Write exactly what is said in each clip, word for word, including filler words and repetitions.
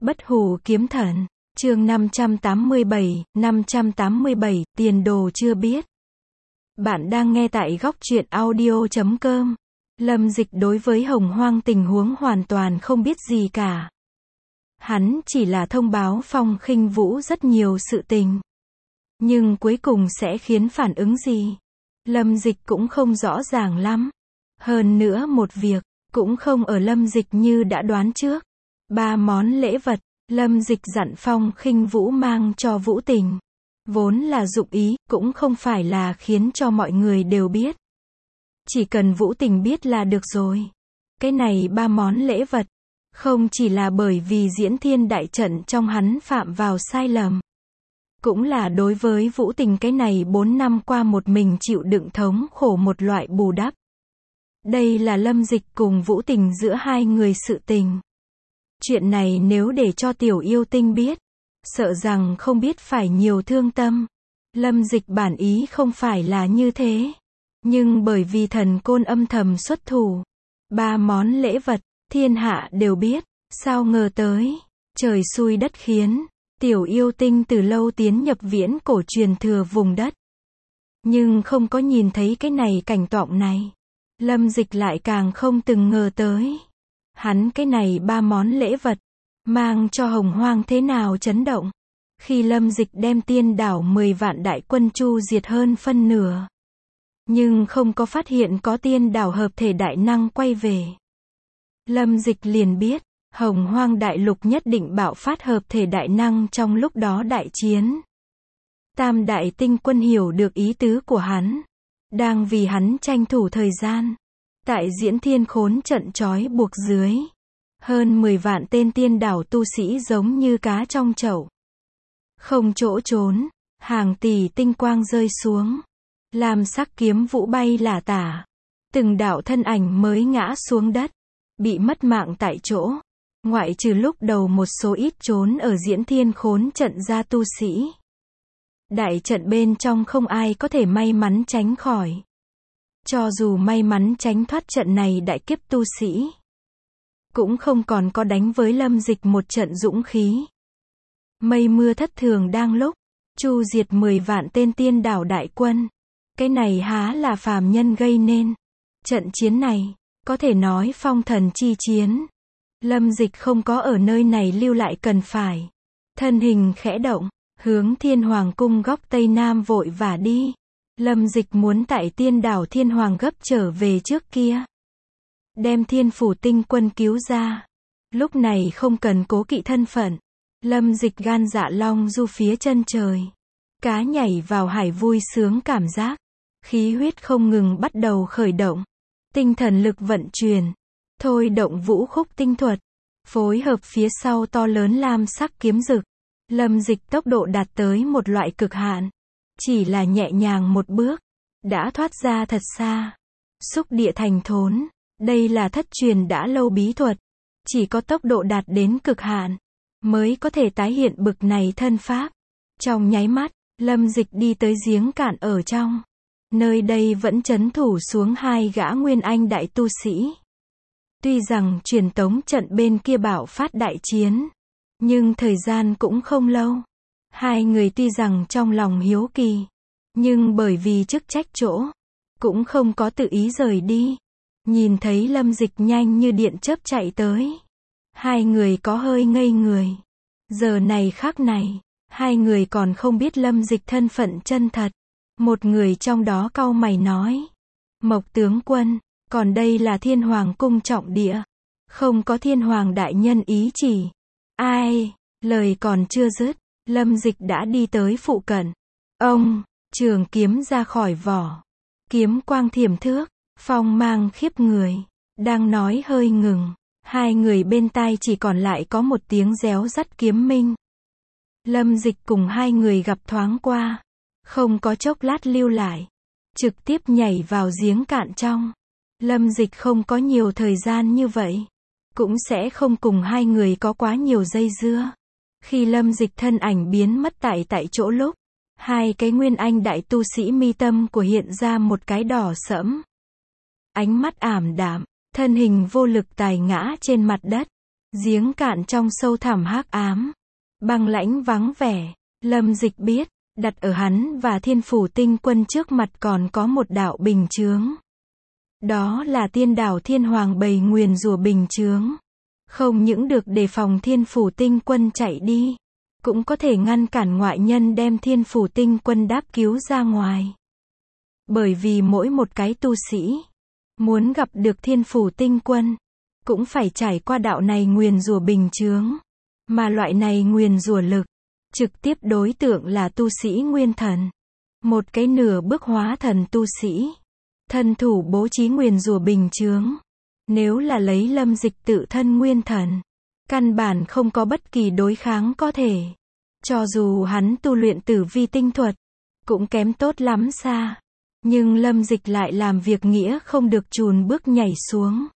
Bất hủ kiếm thần, chương năm trăm tám mươi bảy, năm trăm tám mươi bảy, tiền đồ chưa biết. Bạn đang nghe tại góc truyện audio chấm com. Lâm Dịch đối với Hồng Hoang tình huống hoàn toàn không biết gì cả. Hắn chỉ là thông báo Phong Khinh Vũ rất nhiều sự tình. Nhưng cuối cùng sẽ khiến phản ứng gì? Lâm Dịch cũng không rõ ràng lắm. Hơn nữa một việc, cũng không ở Lâm Dịch như đã đoán trước. Ba món lễ vật, Lâm Dịch dặn Phong Khinh Vũ mang cho Vũ Tình. Vốn là dụng ý, cũng không phải là khiến cho mọi người đều biết. Chỉ cần Vũ Tình biết là được rồi. Cái này ba món lễ vật, không chỉ là bởi vì diễn thiên đại trận trong hắn phạm vào sai lầm. Cũng là đối với Vũ Tình cái này bốn năm qua một mình chịu đựng thống khổ một loại bù đắp. Đây là Lâm Dịch cùng Vũ Tình giữa hai người sự tình. Chuyện này nếu để cho tiểu yêu tinh biết, sợ rằng không biết phải nhiều thương tâm. Lâm Dịch bản ý không phải là như thế. Nhưng bởi vì thần côn âm thầm xuất thủ, ba món lễ vật, thiên hạ đều biết, sao ngờ tới, trời xui đất khiến, tiểu yêu tinh từ lâu tiến nhập viễn cổ truyền thừa vùng đất. Nhưng không có nhìn thấy cái này cảnh tượng này. Lâm Dịch lại càng không từng ngờ tới. Hắn cái này ba món lễ vật, mang cho Hồng Hoang thế nào chấn động. Khi Lâm Dịch đem tiên đảo mười vạn đại quân chu diệt hơn phân nửa. Nhưng không có phát hiện có tiên đảo hợp thể đại năng quay về. Lâm Dịch liền biết, Hồng Hoang đại lục nhất định bạo phát hợp thể đại năng trong lúc đó đại chiến. Tam đại tinh quân hiểu được ý tứ của hắn. Đang vì hắn tranh thủ thời gian. Tại diễn thiên khốn trận trói buộc dưới. Hơn mười vạn tên tiên đảo tu sĩ giống như cá trong chậu. Không chỗ trốn, hàng tỷ tinh quang rơi xuống. Làm sắc kiếm vũ bay lả tả. Từng đạo thân ảnh mới ngã xuống đất. Bị mất mạng tại chỗ. Ngoại trừ lúc đầu một số ít trốn ở diễn thiên khốn trận ra tu sĩ. Đại trận bên trong không ai có thể may mắn tránh khỏi. Cho dù may mắn tránh thoát trận này đại kiếp tu sĩ, cũng không còn có đánh với Lâm Dịch một trận dũng khí. Mây mưa thất thường đang lúc, chu diệt mười vạn tên tiên đảo đại quân. Cái này há là phàm nhân gây nên. Trận chiến này, có thể nói phong thần chi chiến. Lâm Dịch không có ở nơi này lưu lại cần phải. Thân hình khẽ động, hướng Thiên Hoàng cung góc Tây Nam vội vã đi. Lâm Dịch muốn tại tiên đảo Thiên Hoàng gấp trở về trước kia. Đem thiên phủ tinh quân cứu ra. Lúc này không cần cố kỵ thân phận. Lâm Dịch gan dạ long du phía chân trời. Cá nhảy vào hải vui sướng cảm giác. Khí huyết không ngừng bắt đầu khởi động. Tinh thần lực vận chuyển. Thôi động vũ khúc tinh thuật. Phối hợp phía sau to lớn lam sắc kiếm rực. Lâm Dịch tốc độ đạt tới một loại cực hạn. Chỉ là nhẹ nhàng một bước, đã thoát ra thật xa. Xúc địa thành thốn, đây là thất truyền đã lâu bí thuật. Chỉ có tốc độ đạt đến cực hạn, mới có thể tái hiện bực này thân pháp. Trong nháy mắt, Lâm Dịch đi tới giếng cạn ở trong. Nơi đây vẫn trấn thủ xuống hai gã nguyên anh đại tu sĩ. Tuy rằng truyền tống trận bên kia bạo phát đại chiến, nhưng thời gian cũng không lâu. Hai người tuy rằng trong lòng hiếu kỳ, nhưng bởi vì chức trách chỗ, cũng không có tự ý rời đi. Nhìn thấy Lâm Dịch nhanh như điện chớp chạy tới. Hai người có hơi ngây người. Giờ này khắc này, hai người còn không biết Lâm Dịch thân phận chân thật. Một người trong đó cau mày nói. Mộc tướng quân, còn đây là Thiên Hoàng cung trọng địa. Không có Thiên Hoàng đại nhân ý chỉ. Ai, lời còn chưa dứt. Lâm Dịch đã đi tới phụ cận. Ông, trường kiếm ra khỏi vỏ. Kiếm quang thiểm thước, phong mang khiếp người. Đang nói hơi ngừng. Hai người bên tai chỉ còn lại có một tiếng réo rắt kiếm minh. Lâm Dịch cùng hai người gặp thoáng qua. Không có chốc lát lưu lại. Trực tiếp nhảy vào giếng cạn trong. Lâm Dịch không có nhiều thời gian như vậy. Cũng sẽ không cùng hai người có quá nhiều dây dưa. Khi Lâm Dịch thân ảnh biến mất tại tại chỗ lúc, hai cái nguyên anh đại tu sĩ mi tâm của hiện ra một cái đỏ sẫm. Ánh mắt ảm đạm, thân hình vô lực tài ngã trên mặt đất. Giếng cạn trong sâu thẳm hắc ám, băng lãnh vắng vẻ, Lâm Dịch biết, đặt ở hắn và Thiên Phủ Tinh Quân trước mặt còn có một đạo bình chướng. Đó là tiên đảo Thiên Hoàng bày nguyền rủa bình chướng. Không những được đề phòng Thiên Phủ Tinh Quân chạy đi, cũng có thể ngăn cản ngoại nhân đem Thiên Phủ Tinh Quân đáp cứu ra ngoài. Bởi vì mỗi một cái tu sĩ muốn gặp được Thiên Phủ Tinh Quân, cũng phải trải qua đạo này nguyền rủa bình chướng. Mà loại này nguyền rủa lực, trực tiếp đối tượng là tu sĩ nguyên thần. Một cái nửa bước hóa thần tu sĩ, thân thủ bố trí nguyền rủa bình chướng. Nếu là lấy Lâm Dịch tự thân nguyên thần, căn bản không có bất kỳ đối kháng có thể. Cho dù hắn tu luyện tử vi tinh thuật, cũng kém tốt lắm xa. Nhưng Lâm Dịch lại làm việc nghĩa không được chùn bước nhảy xuống.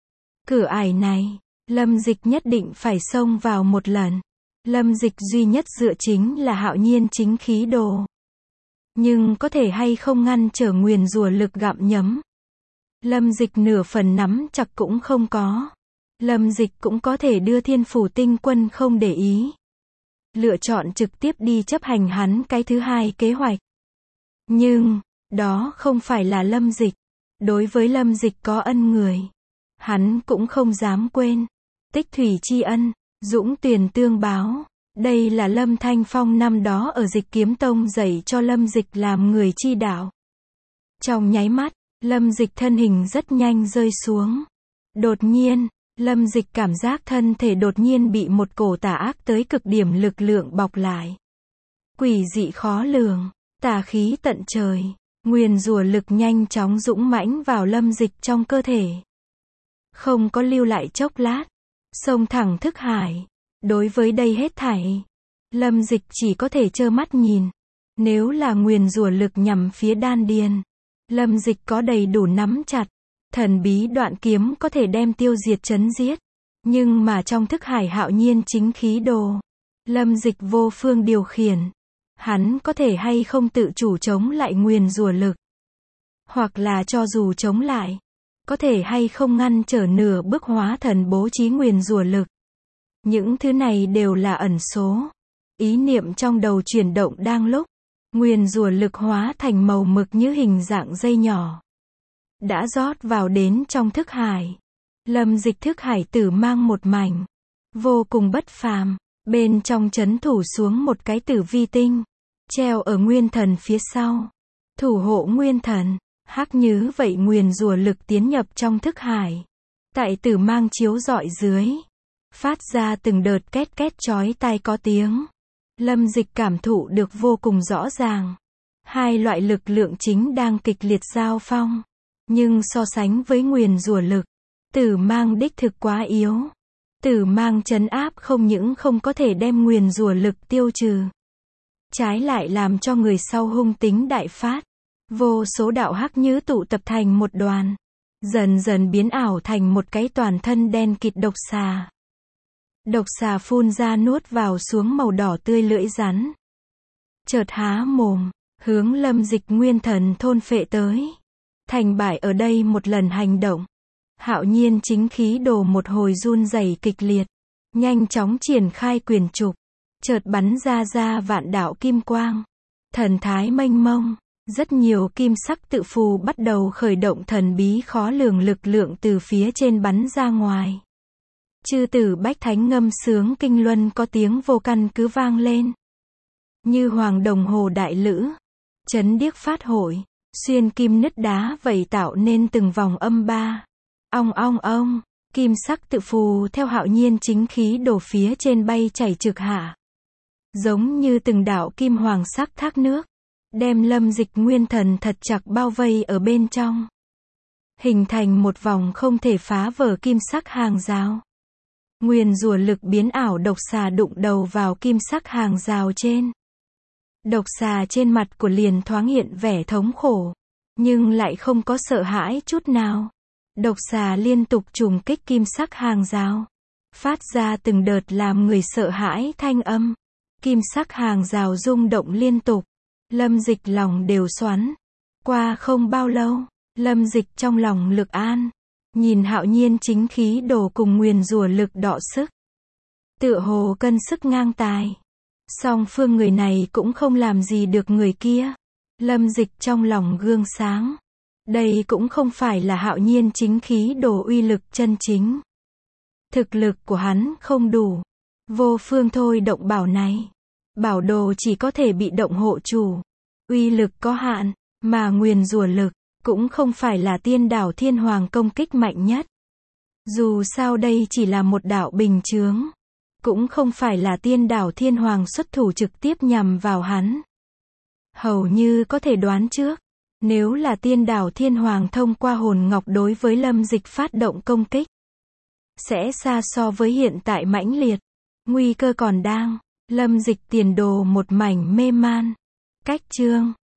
Cửa ải này, Lâm Dịch nhất định phải xông vào một lần. Lâm Dịch duy nhất dựa chính là Hạo Nhiên chính khí đồ. Nhưng có thể hay không ngăn trở nguyền rủa lực gặm nhấm. Lâm Dịch nửa phần nắm chặt cũng không có. Lâm Dịch cũng có thể đưa Thiên Phủ Tinh Quân không để ý. Lựa chọn trực tiếp đi chấp hành hắn cái thứ hai kế hoạch. Nhưng, đó không phải là Lâm Dịch. Đối với Lâm Dịch có ân người, hắn cũng không dám quên. Tích thủy tri ân, dũng tuyền tương báo. Đây là Lâm Thanh Phong năm đó ở Dịch Kiếm Tông dạy cho Lâm Dịch làm người chi đạo. Trong nháy mắt, Lâm Dịch thân hình rất nhanh rơi xuống. Đột nhiên, Lâm Dịch cảm giác thân thể đột nhiên bị một cổ tà ác tới cực điểm lực lượng bọc lại. Quỷ dị khó lường, tà khí tận trời, nguyền rủa lực nhanh chóng dũng mãnh vào Lâm Dịch trong cơ thể. Không có lưu lại chốc lát, xông thẳng thức hải. Đối với đây hết thảy, Lâm Dịch chỉ có thể trơ mắt nhìn. Nếu là nguyền rủa lực nhằm phía đan điền, Lâm Dịch có đầy đủ nắm chặt. Thần bí đoạn kiếm có thể đem tiêu diệt chấn giết. Nhưng mà trong thức hải Hạo Nhiên chính khí đồ, Lâm Dịch vô phương điều khiển. Hắn có thể hay không tự chủ chống lại nguyền rủa lực. Hoặc là cho dù chống lại, có thể hay không ngăn trở nửa bước hóa thần bố trí nguyền rủa lực. Những thứ này đều là ẩn số. Ý niệm trong đầu chuyển động đang lúc, nguyền rủa lực hóa thành màu mực như hình dạng dây nhỏ. Đã rót vào đến trong thức hải. Lâm Dịch thức hải tử mang một mảnh, vô cùng bất phàm. Bên trong trấn thủ xuống một cái tử vi tinh, treo ở nguyên thần phía sau. Thủ hộ nguyên thần, hắc như vậy nguyền rủa lực tiến nhập trong thức hải. Tại tử mang chiếu rọi dưới, phát ra từng đợt két két chói tai có tiếng. Lâm Dịch cảm thụ được vô cùng rõ ràng. Hai loại lực lượng chính đang kịch liệt giao phong. Nhưng so sánh với nguyền rủa lực, tử mang đích thực quá yếu. Tử mang trấn áp không những không có thể đem nguyền rủa lực tiêu trừ, trái lại làm cho người sau hung tính đại phát. Vô số đạo hắc nhứ tụ tập thành một đoàn, dần dần biến ảo thành một cái toàn thân đen kịt độc xà. Độc xà phun ra nuốt vào xuống màu đỏ tươi lưỡi rắn. Chợt há mồm, hướng Lâm Dịch nguyên thần thôn phệ tới. Thành bại ở đây một lần hành động. Hạo Nhiên chính khí đồ một hồi run rẩy kịch liệt, nhanh chóng triển khai quyền trục, chợt bắn ra ra vạn đạo kim quang. Thần thái mênh mông, rất nhiều kim sắc tự phù bắt đầu khởi động thần bí khó lường lực lượng từ phía trên bắn ra ngoài. Chư tử bách thánh ngâm sướng kinh luân có tiếng vô căn cứ vang lên. Như hoàng đồng hồ đại lữ, chấn điếc phát hội, xuyên kim nứt đá vậy tạo nên từng vòng âm ba. Ong ong ong, kim sắc tự phù theo Hạo Nhiên chính khí đổ phía trên bay chảy trực hạ. Giống như từng đạo kim hoàng sắc thác nước, đem Lâm Dịch nguyên thần thật chặt bao vây ở bên trong. Hình thành một vòng không thể phá vỡ kim sắc hàng rào. Nguyền rủa lực biến ảo độc xà đụng đầu vào kim sắc hàng rào trên. Độc xà trên mặt của liền thoáng hiện vẻ thống khổ, nhưng lại không có sợ hãi chút nào. Độc xà liên tục trùng kích kim sắc hàng rào, phát ra từng đợt làm người sợ hãi thanh âm. Kim sắc hàng rào rung động liên tục. Lâm Dịch lòng đều xoắn. Qua không bao lâu, Lâm Dịch trong lòng lực an. Nhìn Hạo Nhiên chính khí đồ cùng nguyền rủa lực đọ sức. Tựa hồ cân sức ngang tài. Song phương người này cũng không làm gì được người kia. Lâm Dịch trong lòng gương sáng. Đây cũng không phải là Hạo Nhiên chính khí đồ uy lực chân chính. Thực lực của hắn không đủ. Vô phương thôi động bảo này. Bảo đồ chỉ có thể bị động hộ chủ. Uy lực có hạn, mà nguyền rủa lực cũng không phải là tiên đảo thiên hoàng công kích mạnh nhất. Dù sao đây chỉ là một đạo bình chướng. Cũng không phải là tiên đảo thiên hoàng xuất thủ trực tiếp nhằm vào hắn. Hầu như có thể đoán trước. Nếu là tiên đảo thiên hoàng thông qua hồn ngọc đối với Lâm Dịch phát động công kích. Sẽ xa so với hiện tại mãnh liệt. Nguy cơ còn đang. Lâm Dịch tiền đồ một mảnh mê man. Cách chương